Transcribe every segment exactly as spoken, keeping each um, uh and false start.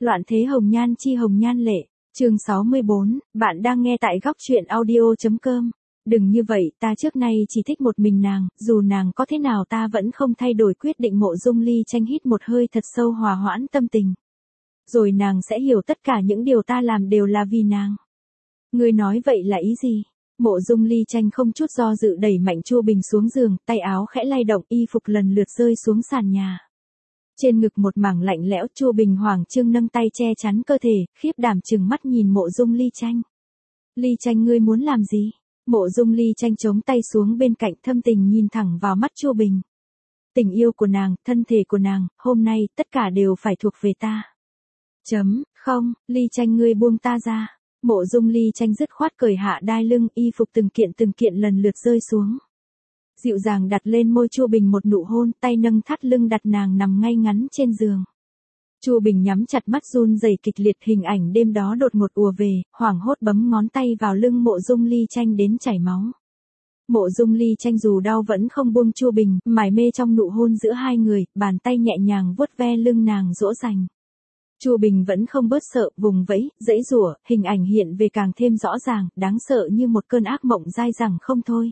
Loạn thế hồng nhan chi hồng nhan lệ, chương sáu mươi bốn, bạn đang nghe tại góc truyện audio.com. Đừng như vậy, ta trước nay chỉ thích một mình nàng, dù nàng có thế nào ta vẫn không thay đổi quyết định. Mộ Dung Ly Tranh hít một hơi thật sâu hòa hoãn tâm tình. Rồi nàng sẽ hiểu tất cả những điều ta làm đều là vì nàng. Ngươi nói vậy là ý gì? Mộ Dung Ly Tranh không chút do dự đẩy mạnh Chu Bình xuống giường, tay áo khẽ lay động, y phục lần lượt rơi xuống sàn nhà. Trên ngực một mảng lạnh lẽo, Chu Bình hoảng trương nâng tay che chắn cơ thể, khiếp đảm trừng mắt nhìn Mộ Dung Ly Tranh. Ly Tranh, ngươi muốn làm gì? Mộ Dung Ly Tranh chống tay xuống bên cạnh, thâm tình nhìn thẳng vào mắt Chu Bình. Tình yêu của nàng, thân thể của nàng, hôm nay tất cả đều phải thuộc về ta. Chấm, không, Ly Tranh, ngươi buông ta ra. Mộ Dung Ly Tranh dứt khoát cởi hạ đai lưng, y phục từng kiện từng kiện lần lượt rơi xuống. Dịu dàng đặt lên môi Chu Bình một nụ hôn, tay nâng thắt lưng đặt nàng nằm ngay ngắn trên giường. Chu Bình nhắm chặt mắt run rẩy kịch liệt, hình ảnh đêm đó đột ngột ùa về, hoảng hốt bấm ngón tay vào lưng Mộ Dung Ly Tranh đến chảy máu. Mộ Dung Ly Tranh dù đau vẫn không buông Chu Bình, mải mê trong nụ hôn giữa hai người, bàn tay nhẹ nhàng vuốt ve lưng nàng dỗ dành. Chu Bình vẫn không bớt sợ, vùng vẫy, giãy giụa, hình ảnh hiện về càng thêm rõ ràng, đáng sợ như một cơn ác mộng dai dẳng không thôi.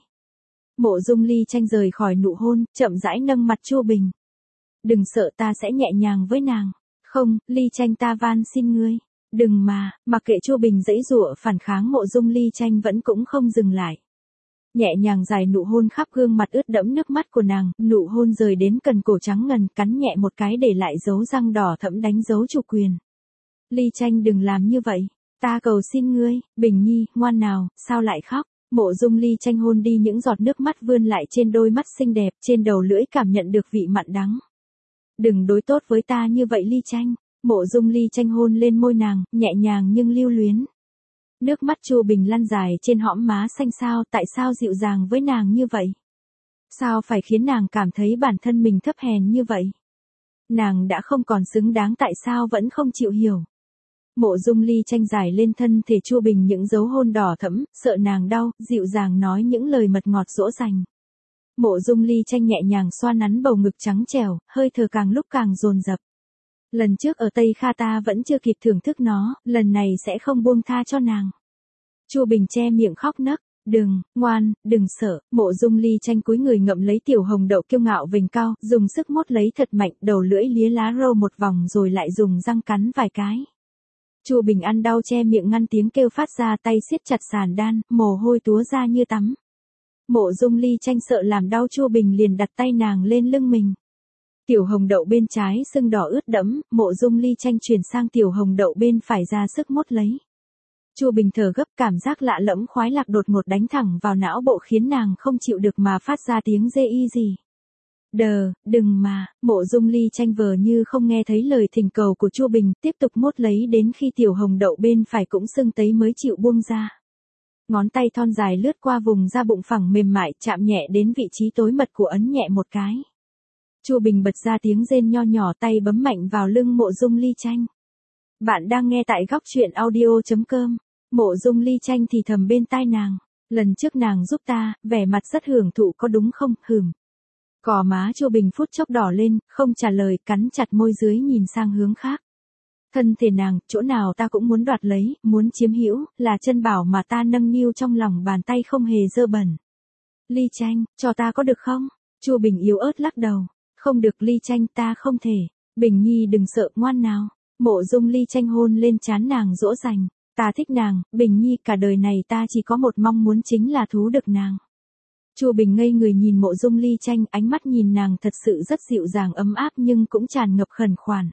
Mộ Dung Ly Tranh rời khỏi nụ hôn, chậm rãi nâng mặt Chu Bình. Đừng sợ, ta sẽ nhẹ nhàng với nàng. Không, Ly Tranh, ta van xin ngươi. Đừng mà, mặc kệ Chu Bình giãy giụa phản kháng, Mộ Dung Ly Tranh vẫn cũng không dừng lại. Nhẹ nhàng dài nụ hôn khắp gương mặt ướt đẫm nước mắt của nàng, nụ hôn rời đến cần cổ trắng ngần, cắn nhẹ một cái để lại dấu răng đỏ thẫm đánh dấu chủ quyền. Ly Tranh, đừng làm như vậy. Ta cầu xin ngươi, Bình Nhi, ngoan nào, sao lại khóc? Mộ Dung Ly Tranh hôn đi những giọt nước mắt vươn lại trên đôi mắt xinh đẹp, trên đầu lưỡi cảm nhận được vị mặn đắng. Đừng đối tốt với ta như vậy Ly Tranh. Mộ Dung Ly Tranh hôn lên môi nàng, nhẹ nhàng nhưng lưu luyến. Nước mắt Chu Bình lăn dài trên hõm má xanh. Sao, tại sao dịu dàng với nàng như vậy? Sao phải khiến nàng cảm thấy bản thân mình thấp hèn như vậy? Nàng đã không còn xứng đáng, tại sao vẫn không chịu hiểu? Mộ Dung Ly Tranh giải lên thân thể Chu Bình những dấu hôn đỏ thẫm, sợ nàng đau, dịu dàng nói những lời mật ngọt dỗ dành. Mộ Dung Ly Tranh nhẹ nhàng xoa nắn bầu ngực trắng trẻo, hơi thở càng lúc càng dồn dập. Lần trước ở Tây Kha ta vẫn chưa kịp thưởng thức nó, lần này sẽ không buông tha cho nàng. Chu Bình che miệng khóc nấc. Đừng, ngoan, đừng sợ. Mộ Dung Ly Tranh cúi người ngậm lấy tiểu hồng đậu kiêu ngạo vểnh cao, dùng sức mốt lấy thật mạnh, đầu lưỡi lía lá râu một vòng rồi lại dùng răng cắn vài cái. Chu Bình ăn đau che miệng ngăn tiếng kêu phát ra, tay siết chặt sàn đan, mồ hôi túa ra như tắm. Mộ Dung Ly Tranh sợ làm đau Chu Bình liền đặt tay nàng lên lưng mình. Tiểu hồng đậu bên trái sưng đỏ ướt đẫm, Mộ Dung Ly Tranh chuyển sang tiểu hồng đậu bên phải ra sức mốt lấy. Chu Bình thở gấp, cảm giác lạ lẫm khoái lạc đột ngột đánh thẳng vào não bộ khiến nàng không chịu được mà phát ra tiếng rê y gì. Đờ, đừng mà. Mộ Dung Ly Tranh vờ như không nghe thấy lời thỉnh cầu của Chu Bình, tiếp tục mốt lấy đến khi tiểu hồng đậu bên phải cũng sưng tấy mới chịu buông ra. Ngón tay thon dài lướt qua vùng da bụng phẳng mềm mại, chạm nhẹ đến vị trí tối mật của ấn nhẹ một cái. Chu Bình bật ra tiếng rên nho nhỏ, tay bấm mạnh vào lưng Mộ Dung Ly Tranh. Bạn đang nghe tại góc truyện audio.com. Mộ Dung Ly Tranh thì thầm bên tai nàng. Lần trước nàng giúp ta, vẻ mặt rất hưởng thụ có đúng không? Hừm. Cò má Chu Bình phút chốc đỏ lên, không trả lời, cắn chặt môi dưới nhìn sang hướng khác. Thân thể nàng, chỗ nào ta cũng muốn đoạt lấy, muốn chiếm hữu, là chân bảo mà ta nâng niu trong lòng bàn tay không hề dơ bẩn. Ly Tranh, cho ta có được không? Chu Bình yếu ớt lắc đầu. Không được Ly Tranh, ta không thể. Bình Nhi đừng sợ, ngoan nào. Mộ Dung Ly Tranh hôn lên trán nàng dỗ dành. Ta thích nàng, Bình Nhi, cả đời này ta chỉ có một mong muốn chính là thú được nàng. Chu Bình ngây người nhìn Mộ Dung Ly Tranh, ánh mắt nhìn nàng thật sự rất dịu dàng ấm áp nhưng cũng tràn ngập khẩn khoản.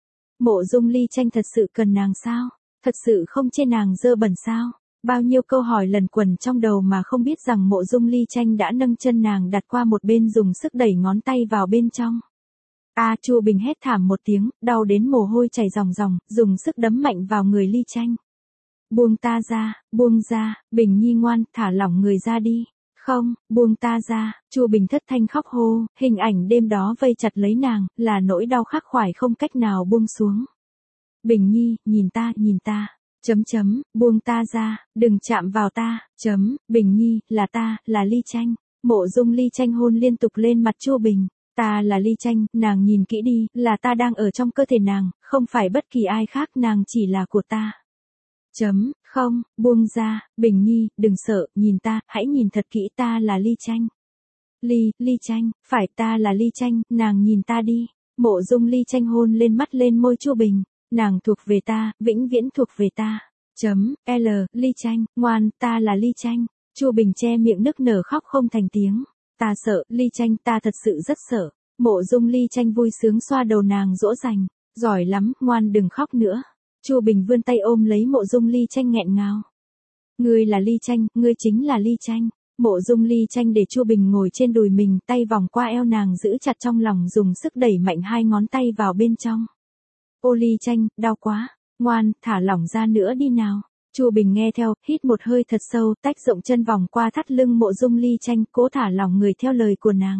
Mộ Dung Ly Tranh thật sự cần nàng sao? Thật sự không chê nàng dơ bẩn sao? Bao nhiêu câu hỏi lần quẩn trong đầu mà không biết rằng Mộ Dung Ly Tranh đã nâng chân nàng đặt qua một bên, dùng sức đẩy ngón tay vào bên trong. A à, Chu Bình hét thảm một tiếng, đau đến mồ hôi chảy ròng ròng, dùng sức đấm mạnh vào người Ly Tranh. Buông ta ra, buông ra, Bình Nhi ngoan, thả lỏng người ra đi. Không, buông ta ra. Chu Bình thất thanh khóc hô, hình ảnh đêm đó vây chặt lấy nàng, là nỗi đau khắc khoải không cách nào buông xuống. Bình Nhi, nhìn ta, nhìn ta. Chấm chấm, buông ta ra, đừng chạm vào ta. Chấm, Bình Nhi, là ta, là Ly Tranh. Mộ Dung Ly Tranh hôn liên tục lên mặt Chu Bình. Ta là Ly Tranh, nàng nhìn kỹ đi, là ta đang ở trong cơ thể nàng, không phải bất kỳ ai khác, nàng chỉ là của ta. Chấm, không, buông ra, Bình Nhi, đừng sợ, nhìn ta, hãy nhìn thật kỹ, ta là Ly Tranh. Ly, Ly Tranh, phải, ta là Ly Tranh, nàng nhìn ta đi. Mộ Dung Ly Tranh hôn lên mắt lên môi Chu Bình, nàng thuộc về ta, vĩnh viễn thuộc về ta. Chấm, L, Ly Tranh, ngoan, ta là Ly Tranh. Chu Bình che miệng nức nở khóc không thành tiếng. Ta sợ, Ly Tranh, ta thật sự rất sợ. Mộ Dung Ly Tranh vui sướng xoa đầu nàng dỗ dành. Giỏi lắm, ngoan đừng khóc nữa. Chu Bình vươn tay ôm lấy Mộ Dung Ly Tranh nghẹn ngào. Ngươi là Ly Tranh, ngươi chính là Ly Tranh. Mộ Dung Ly Tranh để Chu Bình ngồi trên đùi mình, tay vòng qua eo nàng giữ chặt trong lòng, dùng sức đẩy mạnh hai ngón tay vào bên trong. Ô Ly Tranh, đau quá. Ngoan, thả lỏng ra nữa đi nào. Chu Bình nghe theo, hít một hơi thật sâu, tách rộng chân vòng qua thắt lưng Mộ Dung Ly Tranh, cố thả lỏng người theo lời của nàng.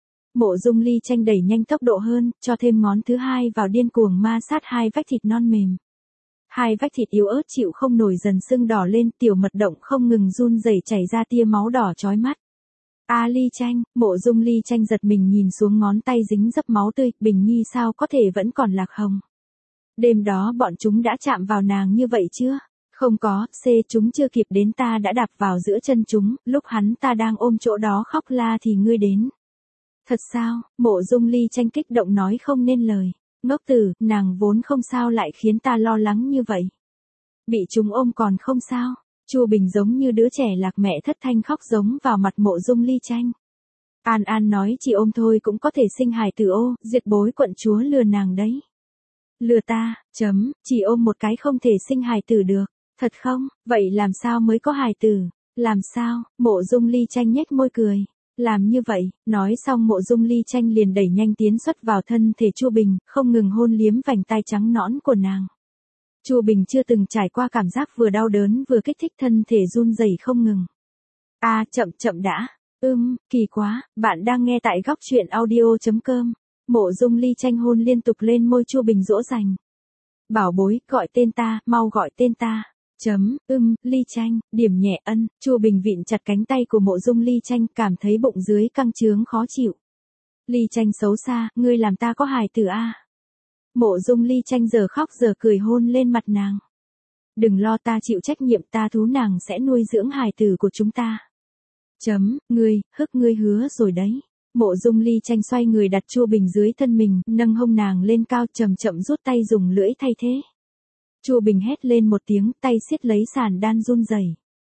Mộ Dung Ly Tranh đẩy nhanh tốc độ hơn, cho thêm ngón thứ hai vào, điên cuồng ma sát hai vách thịt non mềm. Hai vách thịt yếu ớt chịu không nổi dần sưng đỏ lên, tiểu mật động không ngừng run rẩy chảy ra tia máu đỏ chói mắt. A Ly Tranh, Mộ Dung Ly Tranh giật mình nhìn xuống ngón tay dính dấp máu tươi, Bình Nhi sao có thể vẫn còn lạc hồng. Đêm đó bọn chúng đã chạm vào nàng như vậy chưa? Không có, C chúng chưa kịp đến ta đã đạp vào giữa chân chúng, lúc hắn ta đang ôm chỗ đó khóc la thì ngươi đến. Thật sao? Mộ Dung Ly Tranh kích động nói không nên lời. Ngốc tử, nàng vốn không sao lại khiến ta lo lắng như vậy. Bị chúng ôm còn không sao. Chu Bình giống như đứa trẻ lạc mẹ thất thanh khóc giống vào mặt Mộ Dung Ly Tranh. An An nói chỉ ôm thôi cũng có thể sinh hài tử, ô, Diệt Bối quận chúa lừa nàng đấy. Lừa ta, chấm, chỉ ôm một cái không thể sinh hài tử được. Thật không? Vậy làm sao mới có hài tử? Làm sao? Mộ Dung Ly Tranh nhếch môi cười. Làm như vậy, nói xong Mộ Dung Ly Tranh liền đẩy nhanh tiến xuất vào thân thể Chu Bình, không ngừng hôn liếm vành tai trắng nõn của nàng. Chu Bình chưa từng trải qua cảm giác vừa đau đớn vừa kích thích, thân thể run rẩy không ngừng. A à, chậm chậm đã. Ưm, kỳ quá, bạn đang nghe tại góc truyện audio chấm com. Mộ Dung Ly Tranh hôn liên tục lên môi Chu Bình dỗ dành. Bảo bối, gọi tên ta, mau gọi tên ta. Chấm, ưm, Ly Tranh, điểm nhẹ ân, Chu Bình vịn chặt cánh tay của Mộ Dung Ly Tranh, cảm thấy bụng dưới căng trướng khó chịu. Ly Tranh xấu xa, ngươi làm ta có hài tử a. Mộ Dung Ly Tranh giờ khóc giờ cười hôn lên mặt nàng. Đừng lo, ta chịu trách nhiệm, ta thú nàng sẽ nuôi dưỡng hài tử của chúng ta. Chấm, ngươi, hức ngươi hứa rồi đấy. Mộ Dung Ly Tranh xoay người đặt Chu Bình dưới thân mình, nâng hông nàng lên cao, chậm chậm rút tay dùng lưỡi thay thế. Chu Bình hét lên một tiếng, tay siết lấy sàn đan run rẩy.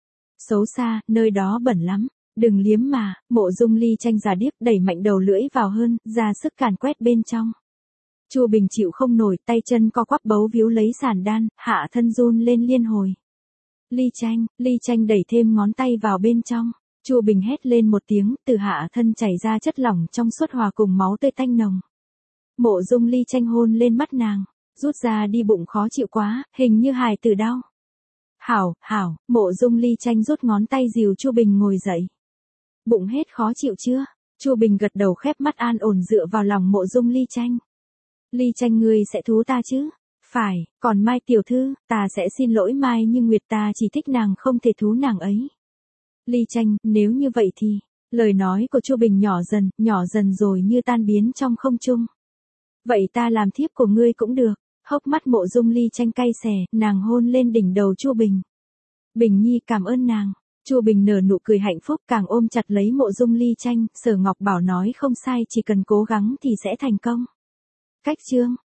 Xấu xa, nơi đó bẩn lắm, đừng liếm mà. Mộ Dung Ly Tranh già điếc đẩy mạnh đầu lưỡi vào hơn, ra sức càn quét bên trong. Chu Bình chịu không nổi, tay chân co quắp bấu víu lấy sàn đan, hạ thân run lên liên hồi. Ly Tranh, Ly Tranh đẩy thêm ngón tay vào bên trong. Chu Bình hét lên một tiếng, từ hạ thân chảy ra chất lỏng trong suốt hòa cùng máu tươi tanh nồng. Mộ Dung Ly Tranh hôn lên mắt nàng, rút ra đi, bụng khó chịu quá, hình như hài tử đau. Hảo, hảo, Mộ Dung Ly Tranh rút ngón tay dìu Chu Bình ngồi dậy. Bụng hết khó chịu chưa? Chu Bình gật đầu khép mắt an ổn dựa vào lòng Mộ Dung Ly Tranh. Ly Tranh, ngươi sẽ thú ta chứ? Phải, còn Mai tiểu thư, ta sẽ xin lỗi Mai, nhưng Nguyệt ta chỉ thích nàng, không thể thú nàng ấy. Ly Tranh, nếu như vậy thì, lời nói của Chu Bình nhỏ dần, nhỏ dần rồi như tan biến trong không trung. Vậy ta làm thiếp của ngươi cũng được. Hốc mắt Mộ Dung Ly Tranh cay xè, nàng hôn lên đỉnh đầu Chu Bình. Bình Nhi cảm ơn nàng. Chu Bình nở nụ cười hạnh phúc, càng ôm chặt lấy Mộ Dung Ly Tranh, Sở Ngọc Bảo nói không sai, chỉ cần cố gắng thì sẽ thành công. Cách chương